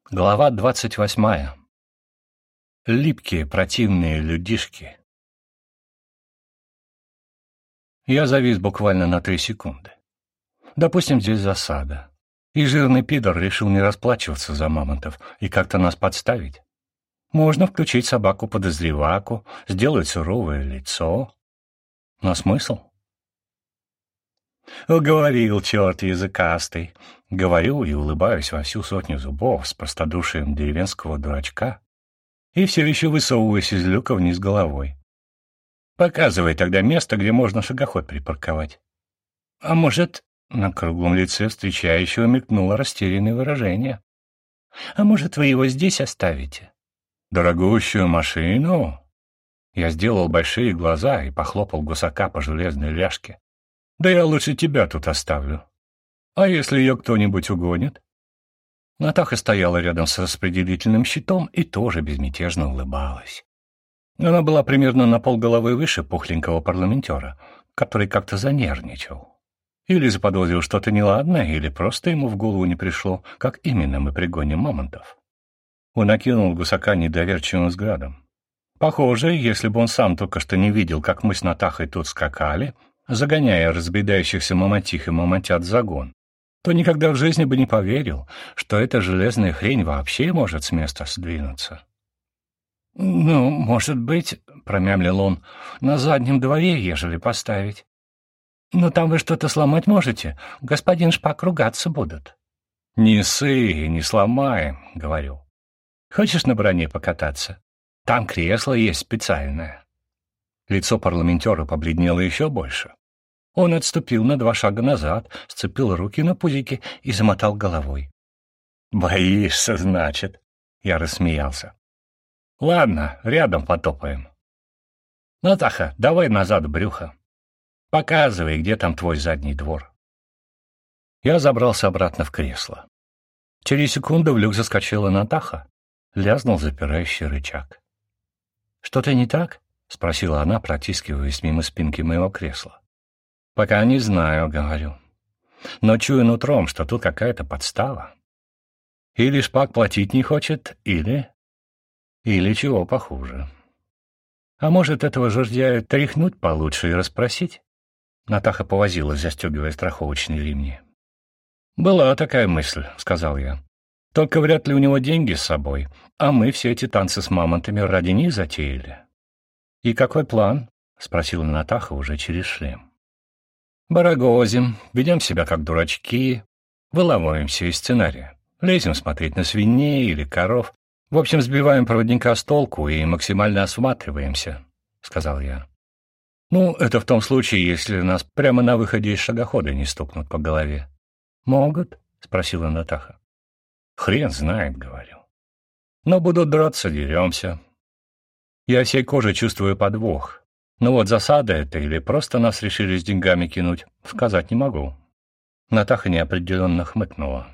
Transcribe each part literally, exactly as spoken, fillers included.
Глава двадцать восьмая. Липкие противные людишки. Я завис буквально на три секунды. Допустим, здесь засада. И жирный пидор решил не расплачиваться за мамонтов и как-то нас подставить. Можно включить собаку-подозреваку, сделать суровое лицо. Но смысл? Уговорил, черт языкастый. Говорю и улыбаюсь во всю сотню зубов с простодушием деревенского дурачка и все еще высовываясь из люка вниз головой. Показывай тогда место, где можно шагоход припарковать. А может, на круглом лице встречающего мелькнуло растерянное выражение. А может, вы его здесь оставите? Дорогущую машину? Я сделал большие глаза и похлопал гусака по железной ляжке. Да я лучше тебя тут оставлю. А если ее кто-нибудь угонит? Натаха стояла рядом с распределительным щитом и тоже безмятежно улыбалась. Она была примерно на полголовы выше пухленького парламентера, который как-то занервничал. Или заподозрил что-то неладное, или просто ему в голову не пришло, как именно мы пригоним мамонтов. Он окинул гусака недоверчивым взглядом. Похоже, если бы он сам только что не видел, как мы с Натахой тут скакали, загоняя разбедающихся мамонтих и мамонтят в загон, то никогда в жизни бы не поверил, что эта железная хрень вообще может с места сдвинуться. «Ну, может быть, — промямлил он, — на заднем дворе, ежели поставить. Но там вы что-то сломать можете, господин Шпак ругаться будут». «Не ссы, не сломаем, — говорю. Хочешь на броне покататься? Там кресло есть специальное». Лицо парламентера побледнело еще больше. Он отступил на два шага назад, сцепил руки на пузике и замотал головой. «Боишься, значит?» — я рассмеялся. «Ладно, рядом потопаем. Натаха, давай назад брюхо. Показывай, где там твой задний двор». Я забрался обратно в кресло. Через секунду в люк заскочила Натаха. Лязнул запирающий рычаг. «Что-то не так?» — спросила она, протискиваясь мимо спинки моего кресла. «Пока не знаю, — говорю. Но чую нутром, что тут какая-то подстава. Или Шпак платить не хочет, или... Или чего похуже. А может, этого жердяя тряхнуть получше и расспросить?» Натаха повозилась, застегивая страховочные ремни. «Была такая мысль, — сказал я. Только вряд ли у него деньги с собой, а мы все эти танцы с мамонтами ради них затеяли». «И какой план?» — спросила Натаха уже через шлем. «Барагозим, ведем себя как дурачки, вылавливаемся из сценария, лезем смотреть на свиней или коров, в общем, сбиваем проводника с толку и максимально осматриваемся», — сказал я. «Ну, это в том случае, если нас прямо на выходе из шагохода не стукнут по голове». «Могут?» — спросила Натаха. «Хрен знает, — говорю. Но будут драться, деремся. Я всей кожей чувствую подвох. Но вот засада это или просто нас решили с деньгами кинуть, сказать не могу». Натаха неопределенно хмыкнула.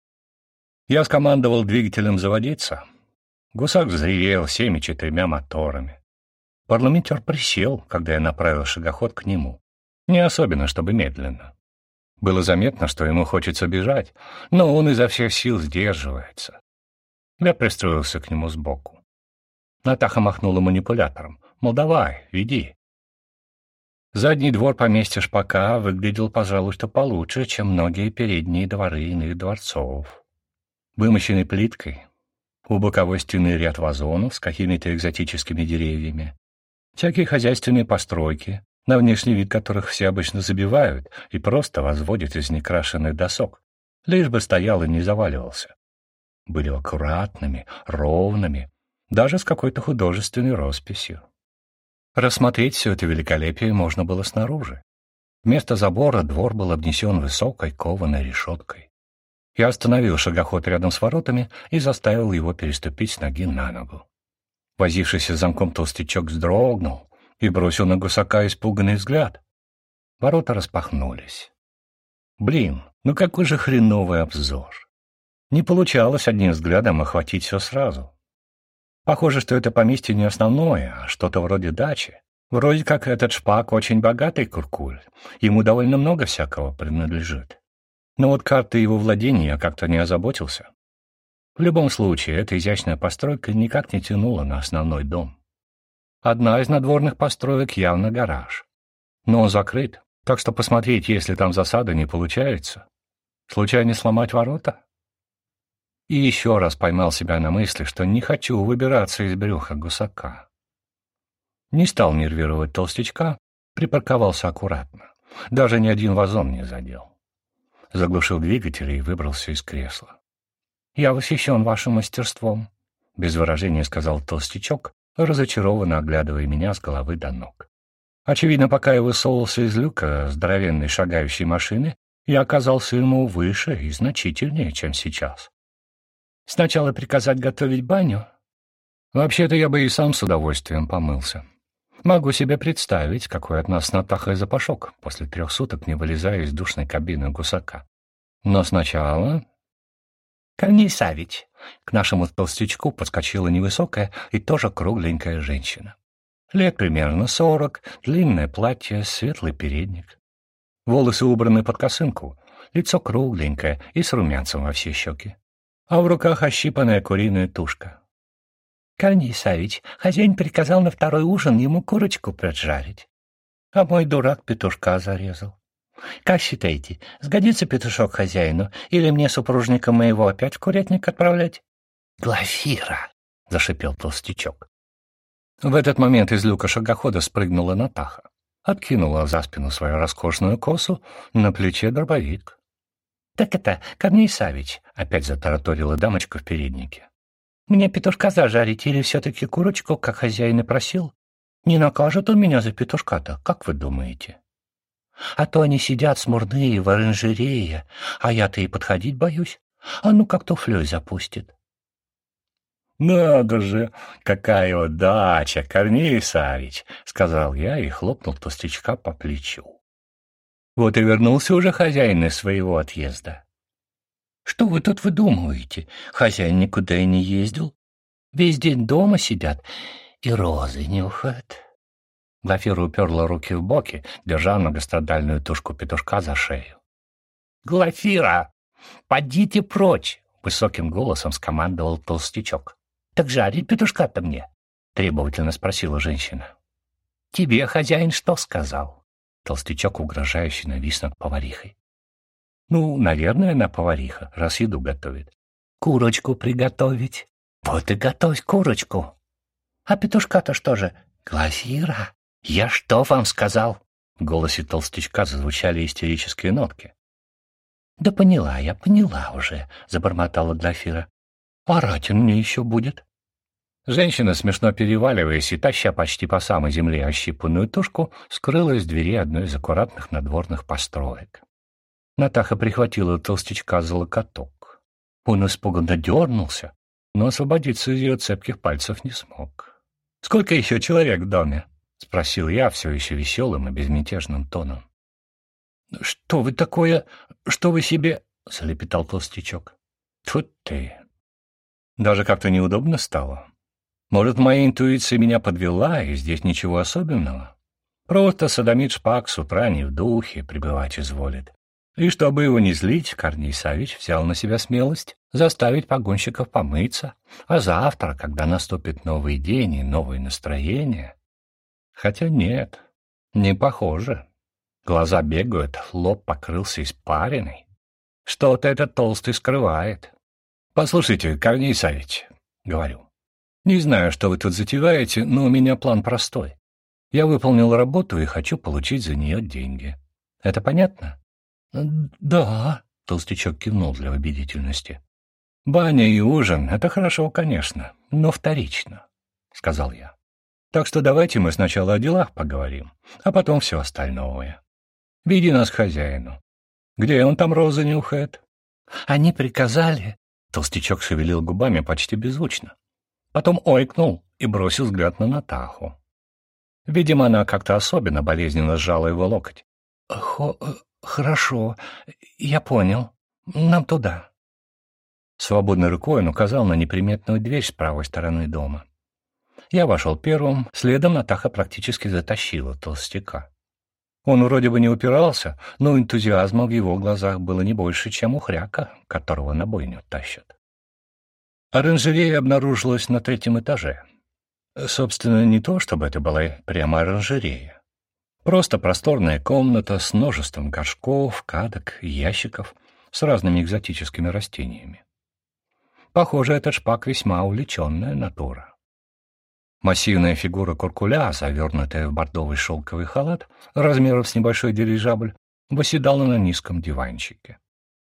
Я скомандовал двигателем заводиться. Гусак взревел всеми четырьмя моторами. Парламентер присел, когда я направил шагоход к нему. Не особенно, чтобы медленно. Было заметно, что ему хочется бежать, но он изо всех сил сдерживается. Я пристроился к нему сбоку. Натаха махнула манипулятором, мол, давай, веди. Задний двор поместья Шпака выглядел, пожалуй, что получше, чем многие передние дворы иных дворцов. Вымощенный плиткой, у боковой стены ряд вазонов с какими-то экзотическими деревьями, всякие хозяйственные постройки, на внешний вид которых все обычно забивают и просто возводят из некрашенных досок, лишь бы стоял и не заваливался. Были аккуратными, ровными, даже с какой-то художественной росписью. Рассмотреть все это великолепие можно было снаружи. Вместо забора двор был обнесен высокой кованой решеткой. Я остановил шагоход рядом с воротами и заставил его переступить с ноги на ногу. Возившийся замком толстячок вздрогнул и бросил на гусака испуганный взгляд. Ворота распахнулись. Блин, ну какой же хреновый обзор! Не получалось одним взглядом охватить все сразу. Похоже, что это поместье не основное, а что-то вроде дачи. Вроде как этот Шпак очень богатый куркуль, ему довольно много всякого принадлежит. Но вот карты его владения я как-то не озаботился. В любом случае, эта изящная постройка никак не тянула на основной дом. Одна из надворных построек явно гараж. Но он закрыт, так что посмотреть, если там засада, не получается. Случайно сломать ворота? И еще раз поймал себя на мысли, что не хочу выбираться из брюха гусака. Не стал нервировать толстячка, припарковался аккуратно. Даже ни один вазон не задел. Заглушил двигатель и выбрался из кресла. «Я восхищен вашим мастерством», — без выражения сказал толстячок, разочарованно оглядывая меня с головы до ног. Очевидно, пока я высовывался из люка здоровенной шагающей машины, я оказался ему выше и значительнее, чем сейчас. «Сначала приказать готовить баню? Вообще-то я бы и сам с удовольствием помылся. Могу себе представить, какой от нас с Натахой запашок после трех суток, не вылезая из душной кабины гусака. Но сначала...» «Корней Савич!» К нашему толстячку подскочила невысокая и тоже кругленькая женщина. Лет примерно сорок, длинное платье, светлый передник. Волосы убраны под косынку, лицо кругленькое и с румянцем во все щеки. А в руках ощипанная куриная тушка. «Корней Савич, хозяин приказал на второй ужин ему курочку поджарить. А мой дурак петушка зарезал. Как считаете, сгодится петушок хозяину, или мне, супружника моего, опять в курятник отправлять?» «Глафира!» — зашипел толстячок. В этот момент из люка шагохода спрыгнула Натаха, откинула за спину свою роскошную косу, на плече дробовик. «Так это, Корней Савич!» — опять затараторила дамочка в переднике. «Мне петушка зажарить или все-таки курочку, как хозяин и просил? Не накажет он меня за петушка-то, как вы думаете? А то они сидят смурные в оранжерее, а я-то и подходить боюсь. А ну как туфлей запустит». «Надо же, какая удача, Корней Савич!» — сказал я и хлопнул толстячка по плечу. «Вот и вернулся уже хозяин из своего отъезда». «Что вы тут выдумываете? Хозяин никуда и не ездил. Весь день дома сидят и розы нюхают». Глафира уперла руки в боки, держа многострадальную тушку петушка за шею. «Глафира, подите прочь!» — высоким голосом скомандовал толстячок. «Так жарить петушка-то мне?» — требовательно спросила женщина. «Тебе хозяин что сказал?» Толстячок угрожающе навис над поварихой. «Ну, наверное, она повариха, раз еду готовит. Курочку приготовить. Вот и готовь курочку. А петушка-то что же? Глафира, я что вам сказал?» В голосе толстячка зазвучали истерические нотки. «Да поняла я, поняла уже», — забормотала Глафира. «Орать он мне еще будет». Женщина, смешно переваливаясь и таща почти по самой земле ощипанную тушку, скрылась в двери одной из аккуратных надворных построек. Натаха прихватила толстячка за локоток. Он испуганно дернулся, но освободиться из ее цепких пальцев не смог. «Сколько еще человек в доме?» — спросил я все еще веселым и безмятежным тоном. «Что вы такое? Что вы себе?» — залепетал толстячок. «Тьфу ты!» Даже как-то неудобно стало. Может, моя интуиция меня подвела, и здесь ничего особенного? Просто садомит Шпак с утра не в духе пребывать изволит. И чтобы его не злить, Корней Савич взял на себя смелость заставить погонщиков помыться, а завтра, когда наступит новый день и новое настроение... Хотя нет, не похоже. Глаза бегают, лоб покрылся испариной. Что-то этот толстый скрывает. «Послушайте, Корней Савич, — говорю, — не знаю, что вы тут затеваете, но у меня план простой. Я выполнил работу и хочу получить за нее деньги. Это понятно?» «Да», — толстячок кивнул для убедительности. «Баня и ужин — это хорошо, конечно, но вторично», — сказал я. «Так что давайте мы сначала о делах поговорим, а потом все остальное. Веди нас к хозяину. Где он там розы нюхает?» «Они приказали...» — толстячок шевелил губами почти беззвучно. Потом ойкнул и бросил взгляд на Натаху. Видимо, она как-то особенно болезненно сжала его локоть. «Хо... «Хорошо, я понял. Нам туда». Свободной рукой он указал на неприметную дверь с правой стороны дома. Я вошел первым, следом Натаха практически затащила толстяка. Он вроде бы не упирался, но энтузиазма в его глазах было не больше, чем у хряка, которого на бойню тащат. Оранжерея обнаружилась на третьем этаже. Собственно, не то, чтобы это была прямо оранжерея. Просто просторная комната с множеством горшков, кадок, ящиков с разными экзотическими растениями. Похоже, этот Шпак весьма увлеченная натура. Массивная фигура куркуля, завернутая в бордовый шелковый халат, размером с небольшой дирижабль, восседала на низком диванчике.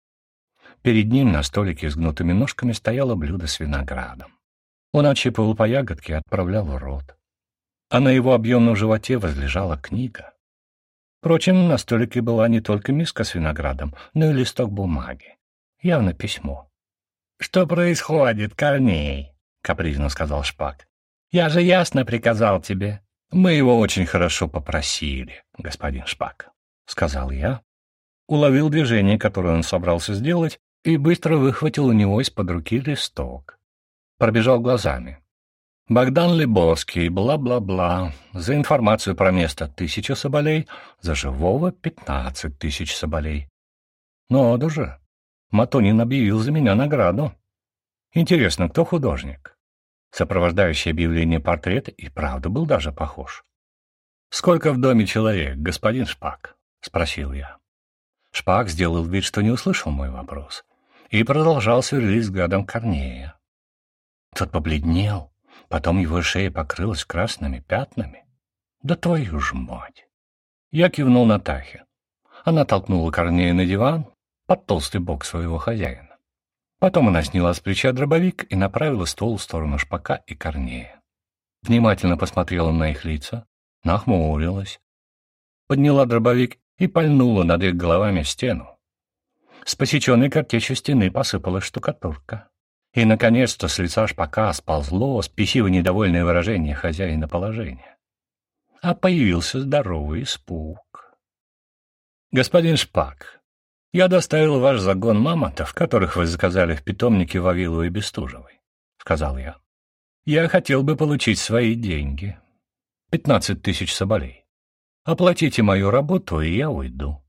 Перед ним на столике с гнутыми ножками стояло блюдо с виноградом. Он отщипывал по ягодке и отправлял в рот. А на его объемном животе возлежала книга. Впрочем, на столике была не только миска с виноградом, но и листок бумаги. Явно письмо. — Что происходит, Корней? — капризно сказал Шпак. — Я же ясно приказал тебе. — Мы его очень хорошо попросили, господин Шпак, — сказал я. Уловил движение, которое он собрался сделать, и быстро выхватил у него из-под руки листок. Пробежал глазами. Богдан Лебовский, бла-бла-бла. За информацию про место тысяча соболей, за живого пятнадцать тысяч соболей. Ну, да же, Матонин объявил за меня награду. Интересно, кто художник? Сопровождающий объявление портрет и правда был даже похож. «Сколько в доме человек, господин Шпак?» — спросил я. Шпак сделал вид, что не услышал мой вопрос, и продолжал сверлить взглядом Корнея. Тот побледнел, потом его шея покрылась красными пятнами. Да твою ж мать! Я кивнул Натахе. Она толкнула Корнея на диван под толстый бок своего хозяина. Потом она сняла с плеча дробовик и направила ствол в сторону Шпака и Корнея. Внимательно посмотрела на их лица, нахмурилась, подняла дробовик и пальнула над их головами в стену. С посеченной картечью стены посыпалась штукатурка. И, наконец-то, с лица Шпака сползло спесиво недовольное выражение хозяина положения. А появился здоровый испуг. «Господин Шпак, я доставил ваш загон мамонтов, которых вы заказали в питомнике Вавиловой Бестужевой», — сказал я. «Я хотел бы получить свои деньги. Пятнадцать тысяч соболей. Оплатите мою работу, и я уйду».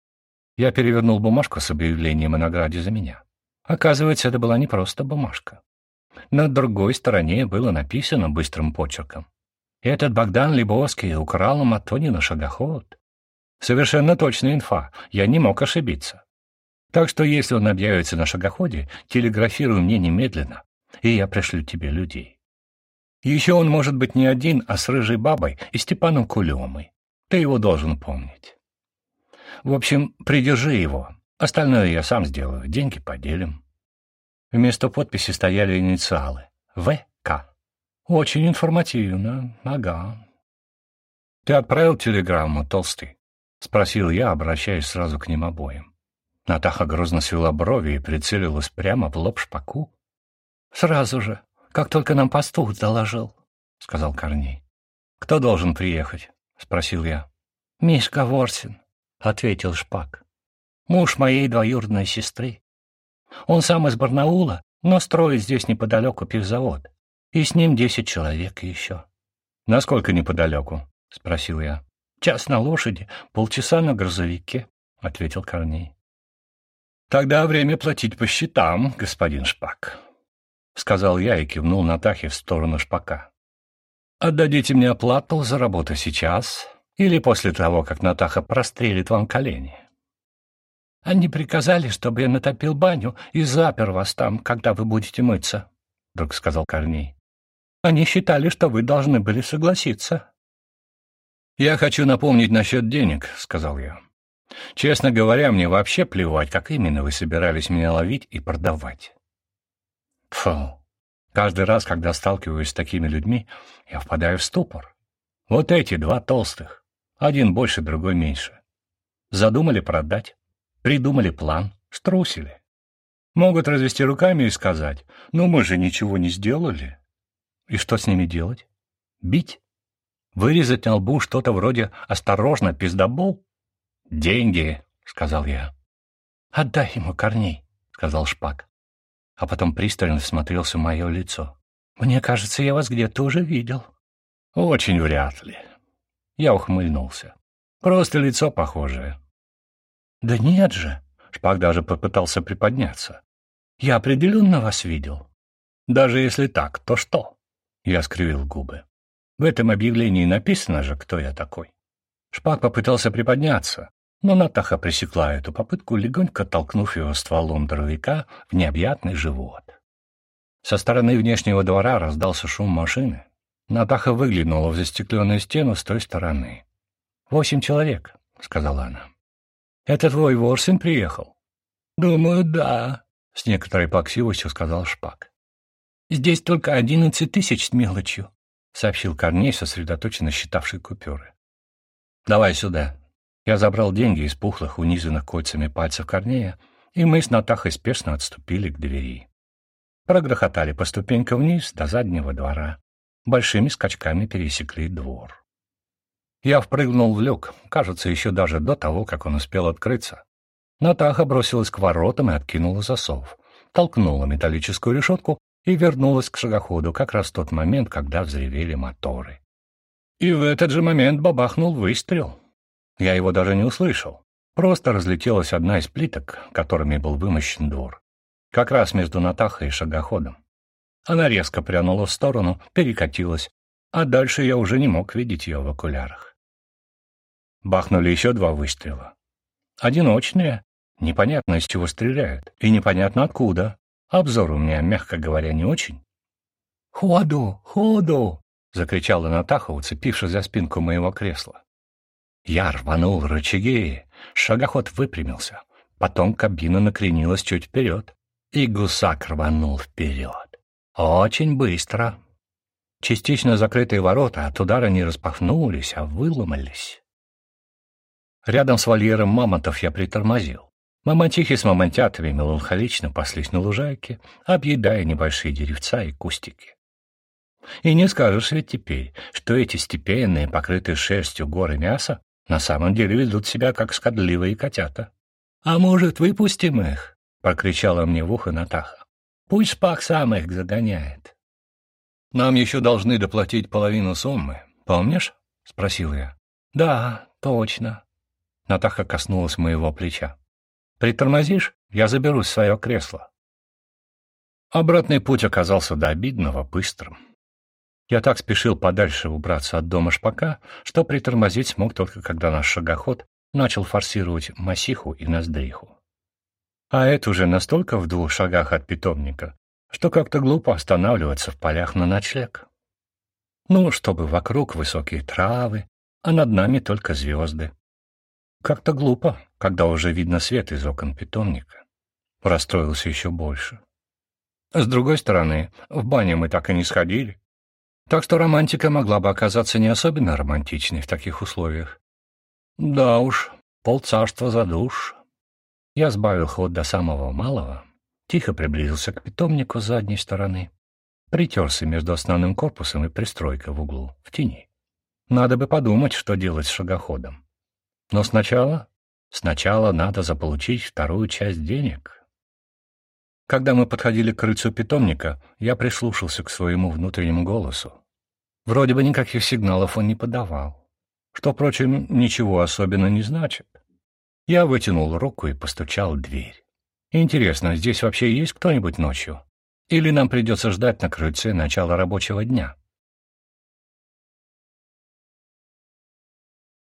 Я перевернул бумажку с объявлением о награде за меня. Оказывается, это была не просто бумажка. На другой стороне было написано быстрым почерком: «Этот Богдан Лебовский украл у Матонина шагоход». Совершенно точная инфа, я не мог ошибиться. Так что, если он объявится на шагоходе, телеграфируй мне немедленно, и я пришлю тебе людей. Еще он может быть не один, а с рыжей бабой и Степаном Кулемой. Ты его должен помнить. В общем, придержи его. Остальное я сам сделаю, деньги поделим. Вместо подписи стояли инициалы. В К. Очень информативно, ага. «Ты отправил телеграмму, Толстый?» — спросил я, обращаясь сразу к ним обоим. Натаха грозно свела брови и прицелилась прямо в лоб Шпаку. «Сразу же, как только нам пастух доложил», — сказал Корней. «Кто должен приехать?» — спросил я. «Мишка Ворсин», — ответил Шпак. «Муж моей двоюродной сестры. Он сам из Барнаула, но строит здесь неподалеку пивзавод. И с ним десять человек еще». «Насколько неподалеку?» — спросил я. «Час на лошади, полчаса на грузовике», — ответил Корней. «Тогда время платить по счетам, господин Шпак», — сказал я и кивнул Натахе в сторону Шпака. «Отдадите мне оплату за работу сейчас или после того, как Натаха прострелит вам колени?» «Они приказали, чтобы я натопил баню и запер вас там, когда вы будете мыться», — вдруг сказал Корней. «Они считали, что вы должны были согласиться». «Я хочу напомнить насчет денег», — сказал я. «Честно говоря, мне вообще плевать, как именно вы собирались меня ловить и продавать». Фу. Каждый раз, когда сталкиваюсь с такими людьми, я впадаю в ступор. Вот эти два толстых. Один больше, другой меньше. Задумали продать. Придумали план, струсили. Могут развести руками и сказать: «Ну мы же ничего не сделали». И что с ними делать? Бить? Вырезать на лбу что-то вроде «Осторожно, пиздобол»? «Деньги», — сказал я. «Отдай ему, Корней», — сказал Шпак. А потом пристально всмотрелся в мое лицо. «Мне кажется, я вас где-то уже видел». «Очень вряд ли». Я ухмыльнулся. «Просто лицо похожее». «Да нет же!» — Шпак даже попытался приподняться. «Я определенно вас видел». Даже если так, то что? Я скривил губы. В этом объявлении написано же, кто я такой. Шпак попытался приподняться, но Натаха пресекла эту попытку, легонько толкнув его стволом дровяка в необъятный живот. Со стороны внешнего двора раздался шум машины. Натаха выглянула в застекленную стену с той стороны. «Восемь человек», — сказала она. «Это твой Ворсин приехал?» «Думаю, да», — с некоторой плаксивостью сказал Шпак. «Здесь только одиннадцать тысяч с мелочью», — сообщил Корней, сосредоточенно считавший купюры. «Давай сюда». Я забрал деньги из пухлых, унизанных кольцами пальцев Корнея, и мы с Натахой спешно отступили к двери. Прогрохотали по ступенькам вниз до заднего двора. Большими скачками пересекли двор. Я впрыгнул в люк, кажется, еще даже до того, как он успел открыться. Натаха бросилась к воротам и откинула засов, толкнула металлическую решетку и вернулась к шагоходу как раз в тот момент, когда взревели моторы. И в этот же момент бабахнул выстрел. Я его даже не услышал. Просто разлетелась одна из плиток, которыми был вымощен двор. Как раз между Натахой и шагоходом. Она резко прянула в сторону, перекатилась, а дальше я уже не мог видеть ее в окулярах. Бахнули еще два выстрела. Одиночные, непонятно из чего стреляют, и непонятно откуда. Обзор у меня, мягко говоря, не очень. «Ходу! Ходу!» — закричала Натаха, уцепившись за спинку моего кресла. Я рванул рычаги, шагоход выпрямился, потом кабина накренилась чуть вперед, и гусак рванул вперед. Очень быстро. Частично закрытые ворота от удара не распахнулись, а выломались. Рядом с вольером мамонтов я притормозил. Мамонтихи с мамонтятами меланхолично паслись на лужайке, объедая небольшие деревца и кустики. И не скажешь ведь теперь, что эти степенные, покрытые шерстью горы мяса, на самом деле ведут себя, как шкодливые котята. «А может, выпустим их?» — прокричала мне в ухо Натаха. «Пусть Шпак сам их загоняет». «Нам еще должны доплатить половину суммы, помнишь?» — спросил я. «Да, точно». Натаха коснулась моего плеча. «Притормозишь? Я заберусь в свое кресло». Обратный путь оказался до обидного быстрым. Я так спешил подальше убраться от дома Шпака, что притормозить смог только когда наш шагоход начал форсировать Масиху и Ноздриху. А это уже настолько в двух шагах от питомника, что как-то глупо останавливаться в полях на ночлег. Ну, чтобы вокруг высокие травы, а над нами только звезды. Как-то глупо, когда уже видно свет из окон питомника. Расстроился еще больше. С другой стороны, в баню мы так и не сходили. Так что романтика могла бы оказаться не особенно романтичной в таких условиях. Да уж, полцарства за душ. Я сбавил ход до самого малого, тихо приблизился к питомнику с задней стороны, притерся между основным корпусом и пристройкой в углу, в тени. Надо бы подумать, что делать с шагоходом. Но сначала, сначала надо заполучить вторую часть денег. Когда мы подходили к крыльцу питомника, я прислушался к своему внутреннему голосу. Вроде бы никаких сигналов он не подавал, что, впрочем, ничего особенно не значит. Я вытянул руку и постучал в дверь. Интересно, здесь вообще есть кто-нибудь ночью? Или нам придется ждать на крыльце начала рабочего дня?